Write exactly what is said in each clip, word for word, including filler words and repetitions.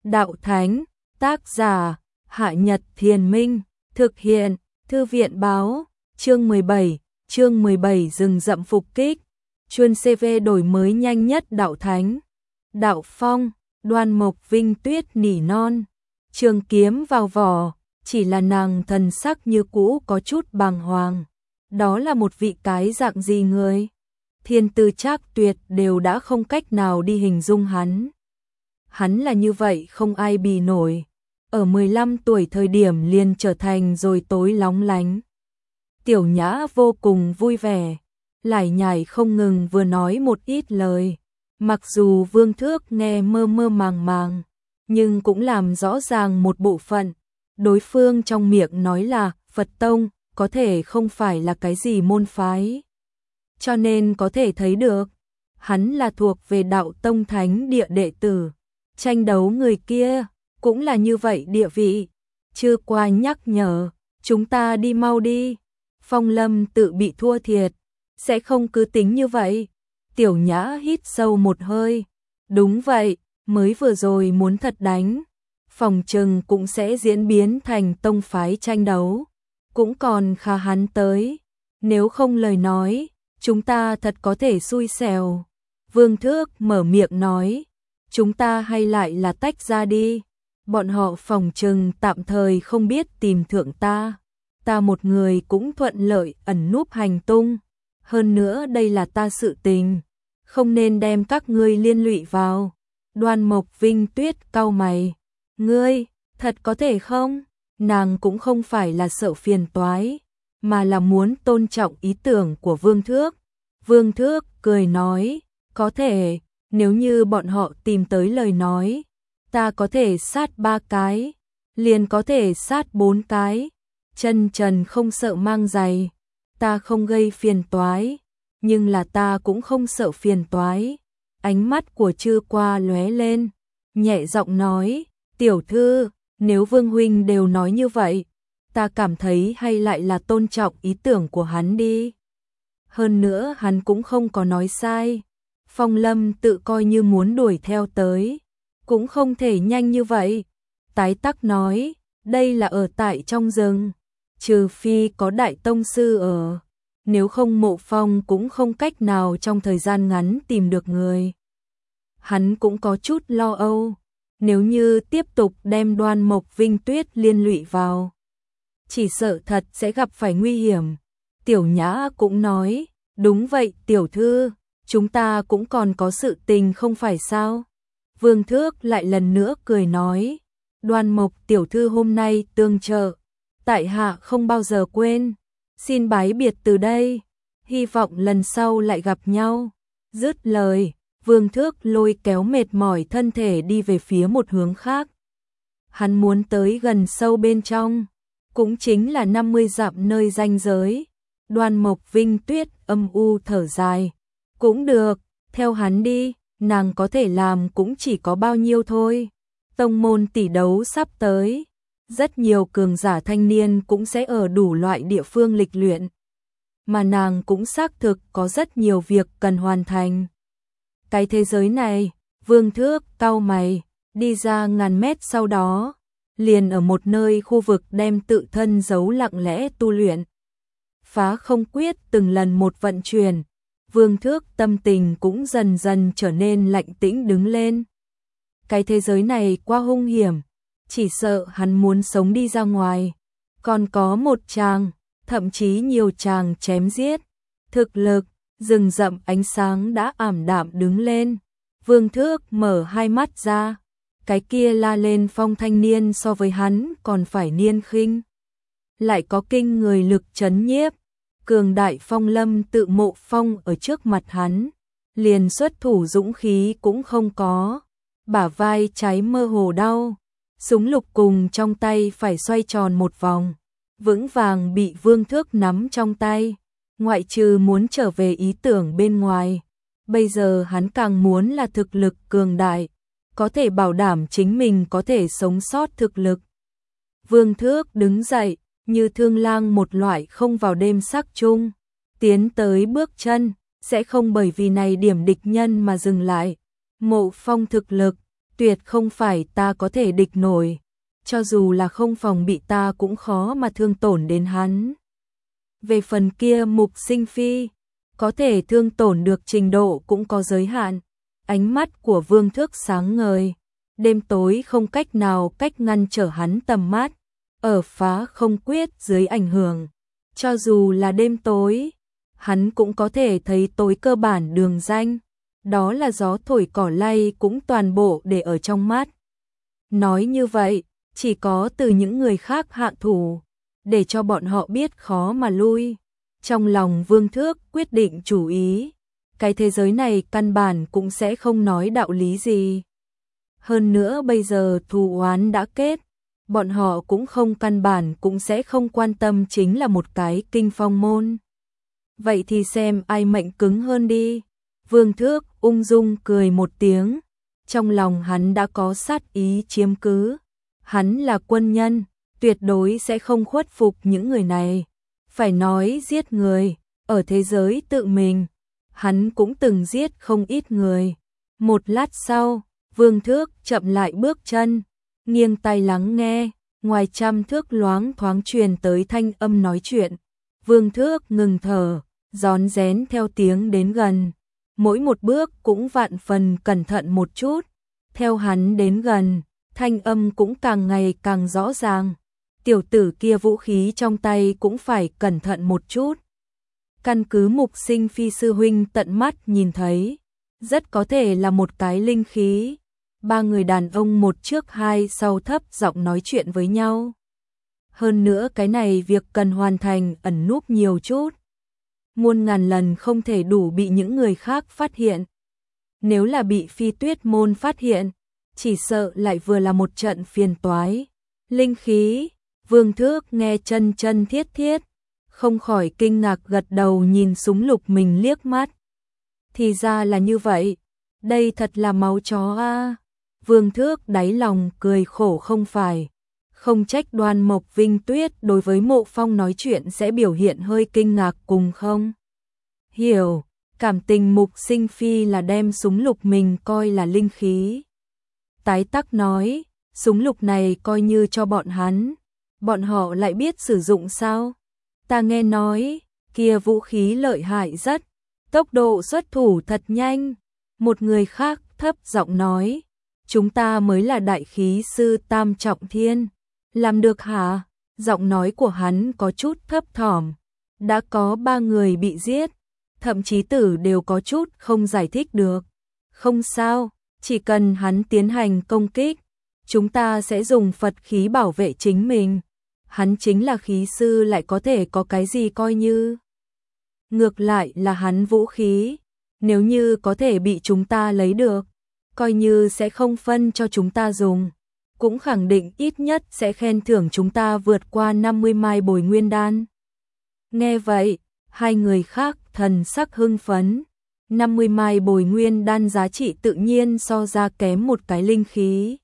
Đạo Thánh, tác giả, Hạ Nhật Thiền Minh, thực hiện, Thư viện Báo, chương mười bảy, chương mười bảy rừng rậm phục kích, chuyên xê vê đổi mới nhanh nhất Đạo Thánh. Đạo Phong, Đoan Mộc Vinh Tuyết nỉ non, trường kiếm vào vỏ, chỉ là nàng thần sắc như cũ có chút bàng hoàng. Đó là một vị cái dạng gì người? Thiên tư Trác Tuyệt đều đã không cách nào đi hình dung hắn. Hắn là như vậy không ai bì nổi. Ở mười lăm tuổi thời điểm liền trở thành rồi tối lóng lánh. Tiểu Nhã vô cùng vui vẻ, lải nhải không ngừng vừa nói một ít lời. Mặc dù Vương Thước nghe mơ mơ màng màng, nhưng cũng làm rõ ràng một bộ phận. Đối phương trong miệng nói là Phật Tông, có thể không phải là cái gì môn phái. Cho nên có thể thấy được, hắn là thuộc về Đạo Tông Thánh địa đệ tử. Tranh đấu người kia, cũng là như vậy địa vị. Chưa qua nhắc nhở, chúng ta đi mau đi. Phong Lâm tự bị thua thiệt, sẽ không cứ tính như vậy. Tiểu Nhã hít sâu một hơi. Đúng vậy, mới vừa rồi muốn thật đánh, phòng trừng cũng sẽ diễn biến thành tông phái tranh đấu. Cũng còn khá hắn tới, nếu không lời nói, chúng ta thật có thể xui xẻo. Vương Thước mở miệng nói, chúng ta hay lại là tách ra đi. Bọn họ phòng trừng tạm thời không biết tìm thượng ta. Ta một người cũng thuận lợi ẩn núp hành tung. Hơn nữa đây là ta sự tình, không nên đem các ngươi liên lụy vào. Đoan Mộc Vinh Tuyết cau mày. Ngươi, thật có thể không? Nàng cũng không phải là sợ phiền toái, mà là muốn tôn trọng ý tưởng của Vương Thước. Vương Thước cười nói, có thể, nếu như bọn họ tìm tới lời nói, ta có thể sát ba cái, liền có thể sát bốn cái. Chân trần không sợ mang giày, ta không gây phiền toái, nhưng là ta cũng không sợ phiền toái. Ánh mắt của Trư Qua lóe lên, nhẹ giọng nói, tiểu thư, nếu Vương huynh đều nói như vậy, ta cảm thấy hay lại là tôn trọng ý tưởng của hắn đi. Hơn nữa hắn cũng không có nói sai. Phong Lâm tự coi như muốn đuổi theo tới, cũng không thể nhanh như vậy. Tái Tắc nói, đây là ở tại trong rừng, trừ phi có đại tông sư ở, nếu không Mộ Phong cũng không cách nào trong thời gian ngắn tìm được người. Hắn cũng có chút lo âu, nếu như tiếp tục đem Đoan Mộc Vinh Tuyết liên lụy vào, chỉ sợ thật sẽ gặp phải nguy hiểm. Tiểu Nhã cũng nói, đúng vậy tiểu thư, chúng ta cũng còn có sự tình không phải sao? Vương Thước lại lần nữa cười nói, Đoan Mộc tiểu thư hôm nay tương trợ, tại hạ không bao giờ quên, xin bái biệt từ đây, hy vọng lần sau lại gặp nhau. Dứt lời, Vương Thước lôi kéo mệt mỏi thân thể đi về phía một hướng khác. Hắn muốn tới gần sâu bên trong, cũng chính là năm mươi dặm nơi ranh giới. Đoan Mộc Vinh Tuyết âm u thở dài, cũng được, theo hắn đi, nàng có thể làm cũng chỉ có bao nhiêu thôi. Tông môn tỷ đấu sắp tới, rất nhiều cường giả thanh niên cũng sẽ ở đủ loại địa phương lịch luyện, mà nàng cũng xác thực có rất nhiều việc cần hoàn thành. Cái thế giới này, Vương Thước cau mày, đi ra ngàn mét sau đó, liền ở một nơi khu vực đem tự thân giấu lặng lẽ tu luyện. Phá không quyết từng lần một vận chuyển, Vương Thước tâm tình cũng dần dần trở nên lạnh tĩnh đứng lên. Cái thế giới này quá hung hiểm, chỉ sợ hắn muốn sống đi ra ngoài. Còn có một chàng, thậm chí nhiều chàng chém giết. Thực lực, rừng rậm ánh sáng đã ảm đạm đứng lên. Vương Thước mở hai mắt ra, cái kia la lên phong thanh niên so với hắn còn phải niên khinh. Lại có kinh người lực chấn nhiếp, cường đại Phong Lâm tự Mộ Phong ở trước mặt hắn, liền xuất thủ dũng khí cũng không có, bả vai trái mơ hồ đau, súng lục cùng trong tay phải xoay tròn một vòng, vững vàng bị Vương Thước nắm trong tay, ngoại trừ muốn trở về ý tưởng bên ngoài, bây giờ hắn càng muốn là thực lực cường đại, có thể bảo đảm chính mình có thể sống sót thực lực. Vương Thước đứng dậy, như thương lang một loại không vào đêm sắc chung, tiến tới bước chân, sẽ không bởi vì này điểm địch nhân mà dừng lại. Mộ Phong thực lực, tuyệt không phải ta có thể địch nổi, cho dù là không phòng bị ta cũng khó mà thương tổn đến hắn. Về phần kia Mục Sinh Phi, có thể thương tổn được trình độ cũng có giới hạn. Ánh mắt của Vương Thước sáng ngời, đêm tối không cách nào cách ngăn trở hắn tầm mắt, ở phá không quyết dưới ảnh hưởng. Cho dù là đêm tối, hắn cũng có thể thấy tối cơ bản đường ranh, đó là gió thổi cỏ lay cũng toàn bộ để ở trong mắt. Nói như vậy, chỉ có từ những người khác hạ thủ, để cho bọn họ biết khó mà lui. Trong lòng Vương Thước quyết định chủ ý, cái thế giới này căn bản cũng sẽ không nói đạo lý gì. Hơn nữa bây giờ thù oán đã kết, bọn họ cũng không căn bản cũng sẽ không quan tâm chính là một cái kinh phong môn. Vậy thì xem ai mệnh cứng hơn đi. Vương Thước ung dung cười một tiếng, trong lòng hắn đã có sát ý chiếm cứ. Hắn là quân nhân, tuyệt đối sẽ không khuất phục những người này. Phải nói giết người, ở thế giới tự mình, hắn cũng từng giết không ít người. Một lát sau, Vương Thước chậm lại bước chân, nghiêng tai lắng nghe, ngoài trăm thước loáng thoáng truyền tới thanh âm nói chuyện. Vương Thước ngừng thở, rón rén theo tiếng đến gần, mỗi một bước cũng vạn phần cẩn thận một chút. Theo hắn đến gần, thanh âm cũng càng ngày càng rõ ràng. Tiểu tử kia vũ khí trong tay cũng phải cẩn thận một chút. Căn cứ Mục Sinh Phi sư huynh tận mắt nhìn thấy, rất có thể là một cái linh khí. Ba người đàn ông một trước hai sau thấp giọng nói chuyện với nhau. Hơn nữa cái này việc cần hoàn thành ẩn núp nhiều chút. Muôn ngàn lần không thể đủ bị những người khác phát hiện. Nếu là bị Phi Tuyết môn phát hiện, chỉ sợ lại vừa là một trận phiền toái. Linh khí, Vương Thước nghe chân chân thiết thiết, không khỏi kinh ngạc gật đầu nhìn súng lục mình liếc mắt. Thì ra là như vậy, đây thật là máu chó a. Vương Thước đáy lòng cười khổ không phải, không trách Đoan Mộc Vinh Tuyết đối với Mộ Phong nói chuyện sẽ biểu hiện hơi kinh ngạc cùng không. Hiểu, cảm tình Mục Sinh Phi là đem súng lục mình coi là linh khí. Tái Tắc nói, súng lục này coi như cho bọn hắn, bọn họ lại biết sử dụng sao? Ta nghe nói, kia vũ khí lợi hại rất, tốc độ xuất thủ thật nhanh. Một người khác thấp giọng nói, chúng ta mới là đại khí sư tam trọng thiên. Làm được hả? Giọng nói của hắn có chút thấp thỏm. Đã có ba người bị giết, thậm chí tử đều có chút không giải thích được. Không sao, chỉ cần hắn tiến hành công kích, chúng ta sẽ dùng Phật khí bảo vệ chính mình. Hắn chính là khí sư lại có thể có cái gì coi như. Ngược lại là hắn vũ khí, nếu như có thể bị chúng ta lấy được, coi như sẽ không phân cho chúng ta dùng, cũng khẳng định ít nhất sẽ khen thưởng chúng ta vượt qua năm mươi mai bồi nguyên đan. Nghe vậy, hai người khác thần sắc hưng phấn. năm mươi mai bồi nguyên đan giá trị tự nhiên so ra kém một cái linh khí.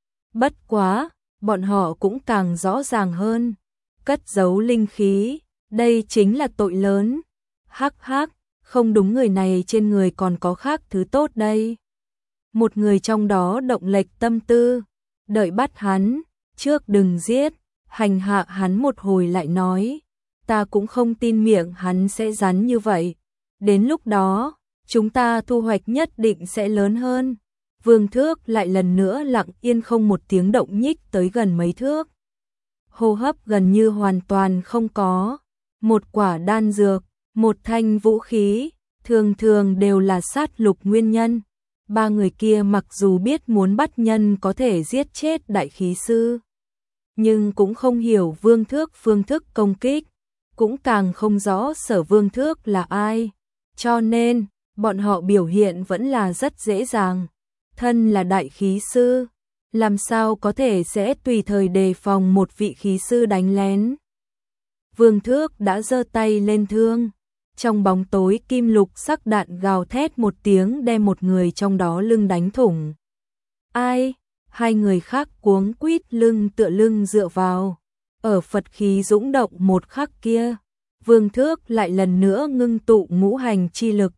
Bất quá, bọn họ cũng càng rõ ràng hơn. Cất giấu linh khí, đây chính là tội lớn. Hắc hắc, không đúng, người này trên người còn có khác thứ tốt đây. Một người trong đó động lệch tâm tư, đợi bắt hắn, trước đừng giết, hành hạ hắn một hồi lại nói. Ta cũng không tin miệng hắn sẽ rắn như vậy. Đến lúc đó, chúng ta thu hoạch nhất định sẽ lớn hơn. Vương Thước lại lần nữa lặng yên không một tiếng động nhích tới gần mấy thước. Hô hấp gần như hoàn toàn không có. Một quả đan dược, một thanh vũ khí, thường thường đều là sát lục nguyên nhân. Ba người kia mặc dù biết muốn bắt nhân có thể giết chết đại khí sư, nhưng cũng không hiểu Vương Thước phương thức công kích, cũng càng không rõ Sở Vương Thước là ai. Cho nên, bọn họ biểu hiện vẫn là rất dễ dàng. Thân là đại khí sư, làm sao có thể sẽ tùy thời đề phòng một vị khí sư đánh lén. Vương Thước đã giơ tay lên thương, trong bóng tối kim lục sắc đạn gào thét một tiếng đem một người trong đó lưng đánh thủng. Ai? Hai người khác cuống quýt lưng tựa lưng dựa vào. Ở Phật khí dũng động một khắc kia, Vương Thước lại lần nữa ngưng tụ ngũ hành chi lực,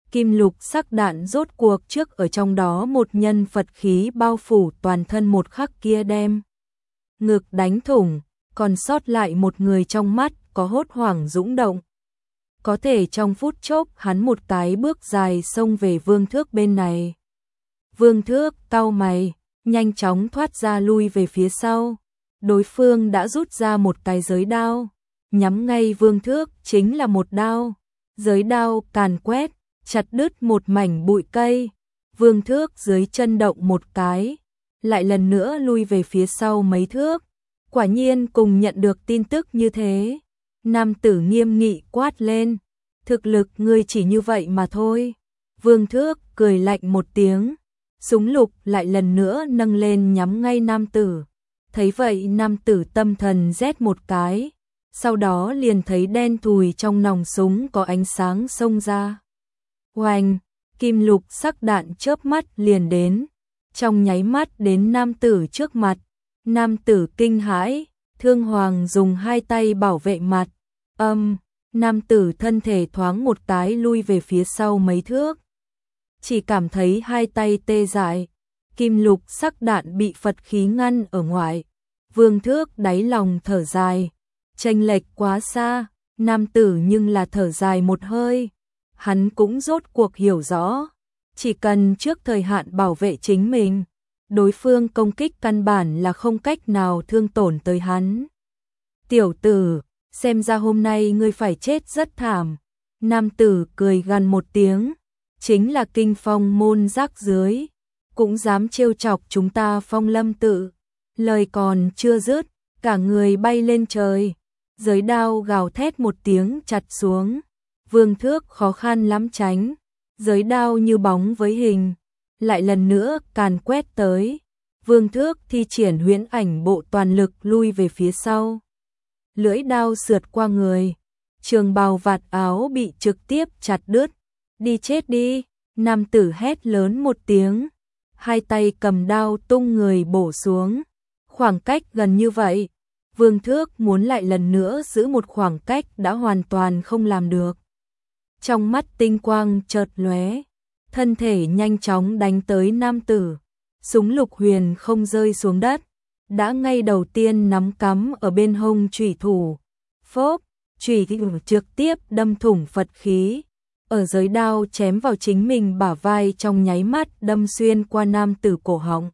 kim lục sắc đạn rốt cuộc trước ở trong đó một nhân Phật khí bao phủ toàn thân một khắc kia đem ngực đánh thủng, còn sót lại một người trong mắt có hốt hoảng dũng động. Có thể trong phút chốc hắn một cái bước dài xông về Vương Thước bên này. Vương Thước cau mày, nhanh chóng thoát ra lui về phía sau. Đối phương đã rút ra một cái giới đao, nhắm ngay Vương Thước chính là một đao. Giới đao càn quét, chặt đứt một mảnh bụi cây. Vương Thước dưới chân động một cái, lại lần nữa lui về phía sau mấy thước. Quả nhiên cùng nhận được tin tức như thế. Nam tử nghiêm nghị quát lên, thực lực ngươi chỉ như vậy mà thôi. Vương Thước cười lạnh một tiếng, súng lục lại lần nữa nâng lên nhắm ngay nam tử. Thấy vậy nam tử tâm thần rét một cái, sau đó liền thấy đen thùi trong nòng súng có ánh sáng xông ra. Oanh, kim lục sắc đạn chớp mắt liền đến, trong nháy mắt đến nam tử trước mặt. Nam tử kinh hãi, Thương Hoàng dùng hai tay bảo vệ mặt. Âm, nam tử thân thể thoáng một cái lui về phía sau mấy thước. Chỉ cảm thấy hai tay tê dại, kim lục sắc đạn bị Phật khí ngăn ở ngoài. Vương Thước đáy lòng thở dài, chênh lệch quá xa, nam tử nhưng là thở dài một hơi. Hắn cũng rốt cuộc hiểu rõ, chỉ cần trước thời hạn bảo vệ chính mình, đối phương công kích căn bản là không cách nào thương tổn tới hắn. Tiểu tử, xem ra hôm nay ngươi phải chết rất thảm. Nam tử cười gằn một tiếng, chính là Kinh Phong môn rác dưới, cũng dám trêu chọc chúng ta Phong Lâm tự. Lời còn chưa dứt, cả người bay lên trời, giới đao gào thét một tiếng chặt xuống. Vương Thước khó khăn lắm tránh, giới đao như bóng với hình, lại lần nữa càn quét tới. Vương Thước thi triển huyễn ảnh bộ toàn lực lui về phía sau. Lưỡi đao sượt qua người, trường bào vạt áo bị trực tiếp chặt đứt. Đi chết đi, nam tử hét lớn một tiếng, hai tay cầm đao tung người bổ xuống. Khoảng cách gần như vậy, Vương Thước muốn lại lần nữa giữ một khoảng cách đã hoàn toàn không làm được. Trong mắt tinh quang chợt lóe, thân thể nhanh chóng đánh tới nam tử. Súng lục huyền không rơi xuống đất, đã ngay đầu tiên nắm cắm ở bên hông chủy thủ. Phốp, chủy trực tiếp đâm thủng Phật khí, ở giới đao chém vào chính mình bả vai, trong nháy mắt đâm xuyên qua nam tử cổ họng.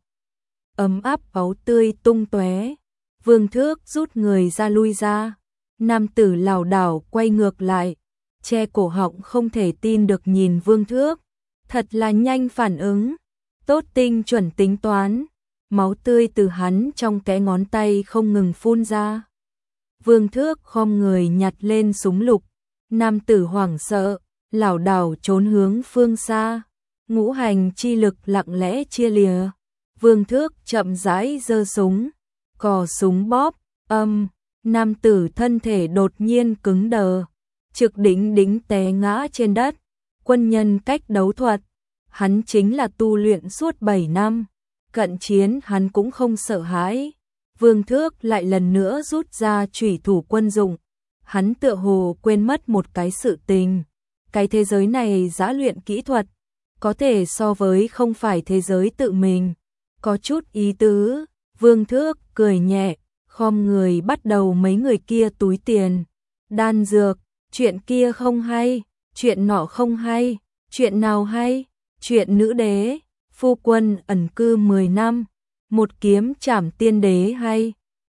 Ấm áp máu tươi tung tóe. Vương Thước rút người ra lui ra. Nam tử lảo đảo quay ngược lại, che cổ họng không thể tin được nhìn Vương Thước. Thật là nhanh phản ứng, tốt tinh chuẩn tính toán. Máu tươi từ hắn trong kẽ ngón tay không ngừng phun ra. Vương Thước khom người nhặt lên súng lục. Nam tử hoảng sợ, lảo đảo trốn hướng phương xa. Ngũ hành chi lực lặng lẽ chia lìa. Vương Thước chậm rãi giơ súng, cò súng bóp. Âm, nam tử thân thể đột nhiên cứng đờ, trực đỉnh đỉnh té ngã trên đất. Quân nhân cách đấu thuật, hắn chính là tu luyện suốt bảy năm, cận chiến hắn cũng không sợ hãi. Vương Thước lại lần nữa rút ra chủy thủ quân dụng, hắn tựa hồ quên mất một cái sự tình. Cái thế giới này giã luyện kỹ thuật, có thể so với không phải thế giới tự mình. Có chút ý tứ, Vương Thước cười nhẹ, khom người bắt đầu mấy người kia túi tiền. Đan dược, chuyện kia không hay, chuyện nọ không hay, chuyện nào hay, chuyện nữ đế, phu quân ẩn cư mười năm, một kiếm trảm tiên đế hay.